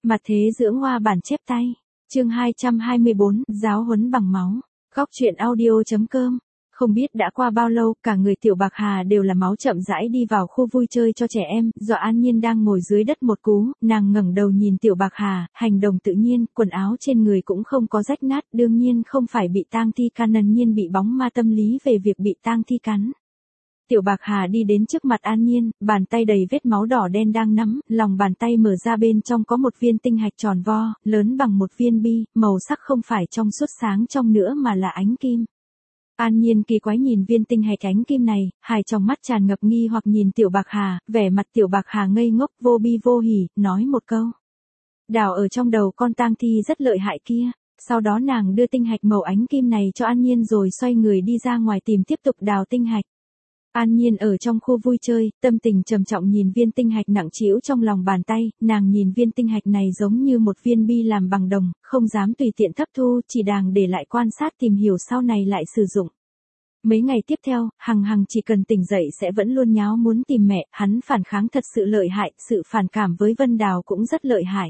Mặt thế dưỡng hoa bản chép tay. Chương 224, giáo huấn bằng máu. Góc truyện audio.com. Không biết đã qua bao lâu, cả người Tiểu Bạc Hà đều là máu chậm rãi đi vào khu vui chơi cho trẻ em, Dọa An Nhiên đang ngồi dưới đất một cú, nàng ngẩng đầu nhìn Tiểu Bạc Hà, hành động tự nhiên, quần áo trên người cũng không có rách nát, đương nhiên không phải bị tang thi cắn, An Nhiên bị bóng ma tâm lý về việc bị tang thi cắn. Tiểu Bạc Hà đi đến trước mặt An Nhiên, bàn tay đầy vết máu đỏ đen đang nắm, lòng bàn tay mở ra, bên trong có một viên tinh hạch tròn vo, lớn bằng một viên bi, màu sắc không phải trong suốt sáng trong nữa mà là ánh kim. An Nhiên kỳ quái nhìn viên tinh hạch ánh kim này, hai trong mắt tràn ngập nghi hoặc nhìn Tiểu Bạc Hà, vẻ mặt Tiểu Bạc Hà ngây ngốc vô bi vô hỉ, nói một câu. Đào ở trong đầu con tang thi rất lợi hại kia. Sau đó nàng đưa tinh hạch màu ánh kim này cho An Nhiên rồi xoay người đi ra ngoài tìm tiếp tục đào tinh hạch. An Nhiên ở trong khu vui chơi, tâm tình trầm trọng nhìn viên tinh hạch nặng trĩu trong lòng bàn tay, nàng nhìn viên tinh hạch này giống như một viên bi làm bằng đồng, không dám tùy tiện thấp thu, chỉ đàng để lại quan sát tìm hiểu sau này lại sử dụng. Mấy ngày tiếp theo, Hằng chỉ cần tỉnh dậy sẽ vẫn luôn nháo muốn tìm mẹ, hắn phản kháng thật sự lợi hại, sự phản cảm với Vân Đào cũng rất lợi hại.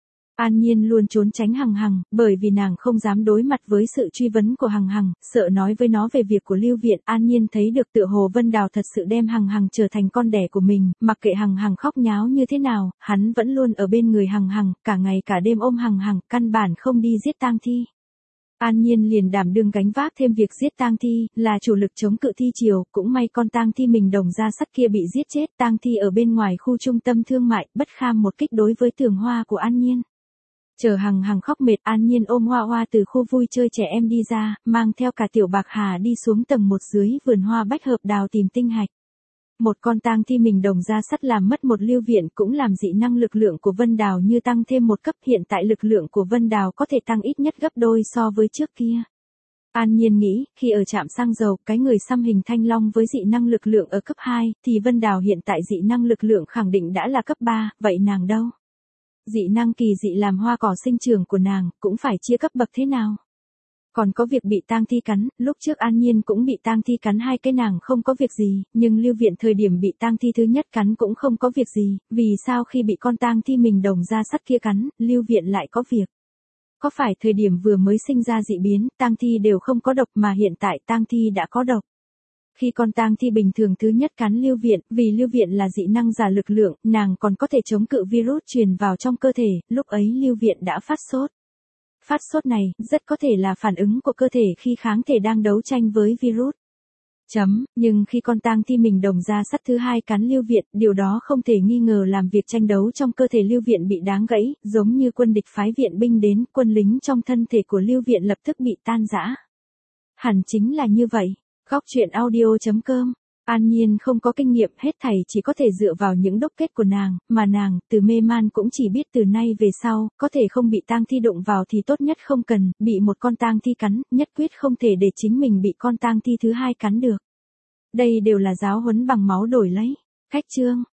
An Nhiên luôn trốn tránh Hằng, bởi vì nàng không dám đối mặt với sự truy vấn của Hằng, sợ nói với nó về việc của Lưu Viện. An Nhiên thấy được tựa hồ Vân Đào thật sự đem Hằng trở thành con đẻ của mình, mặc kệ Hằng khóc nháo như thế nào, hắn vẫn luôn ở bên người Hằng, cả ngày cả đêm ôm Hằng, căn bản không đi giết tang thi. An Nhiên liền đảm đương gánh vác thêm việc giết tang thi, là chủ lực chống cự thi triều, cũng may con tang thi mình đồng ra sắt kia bị giết chết, tang thi ở bên ngoài khu trung tâm thương mại, bất kham một kích đối với tường hoa của An Nhiên. Chờ Hằng khóc mệt, An Nhiên ôm Hoa từ khu vui chơi trẻ em đi ra, mang theo cả Tiểu Bạc Hà đi xuống tầng 1 dưới vườn hoa bách hợp đào tìm tinh hạch. Một con tang thi mình đồng ra sắt làm mất một Lưu Viện cũng làm dị năng lực lượng của Vân Đào như tăng thêm một cấp, hiện tại lực lượng của Vân Đào có thể tăng ít nhất gấp đôi so với trước kia. An Nhiên nghĩ, khi ở trạm xăng dầu, cái người xăm hình thanh long với dị năng lực lượng ở cấp 2, thì Vân Đào hiện tại dị năng lực lượng khẳng định đã là cấp 3, vậy nàng đâu? Dị năng kỳ dị làm hoa cỏ sinh trưởng của nàng, cũng phải chia cấp bậc thế nào? Còn có việc bị tang thi cắn, lúc trước An Nhiên cũng bị tang thi cắn hai cái nàng không có việc gì, nhưng Lưu Viện thời điểm bị tang thi thứ nhất cắn cũng không có việc gì, vì sao khi bị con tang thi mình đồng ra sắt kia cắn, Lưu Viện lại có việc? Có phải thời điểm vừa mới sinh ra dị biến, tang thi đều không có độc mà hiện tại tang thi đã có độc? Khi con tang thi bình thường thứ nhất cắn Lưu Viện, vì Lưu Viện là dị năng giả lực lượng, nàng còn có thể chống cự virus truyền vào trong cơ thể, lúc ấy Lưu Viện đã phát sốt. Phát sốt này, rất có thể là phản ứng của cơ thể khi kháng thể đang đấu tranh với virus. Nhưng khi con tang thi mình đồng ra sắt thứ hai cắn Lưu Viện, điều đó không thể nghi ngờ làm việc tranh đấu trong cơ thể Lưu Viện bị đáng gãy, giống như quân địch phái viện binh đến, quân lính trong thân thể của Lưu Viện lập tức bị tan rã. Hẳn chính là như vậy. Góc truyện audio.com. An Nhiên không có kinh nghiệm, hết thảy chỉ có thể dựa vào những đốc kết của nàng, mà nàng, từ mê man cũng chỉ biết từ nay về sau, có thể không bị tang thi đụng vào thì tốt nhất không cần, bị một con tang thi cắn, nhất quyết không thể để chính mình bị con tang thi thứ hai cắn được. Đây đều là giáo huấn bằng máu đổi lấy. Khách chương.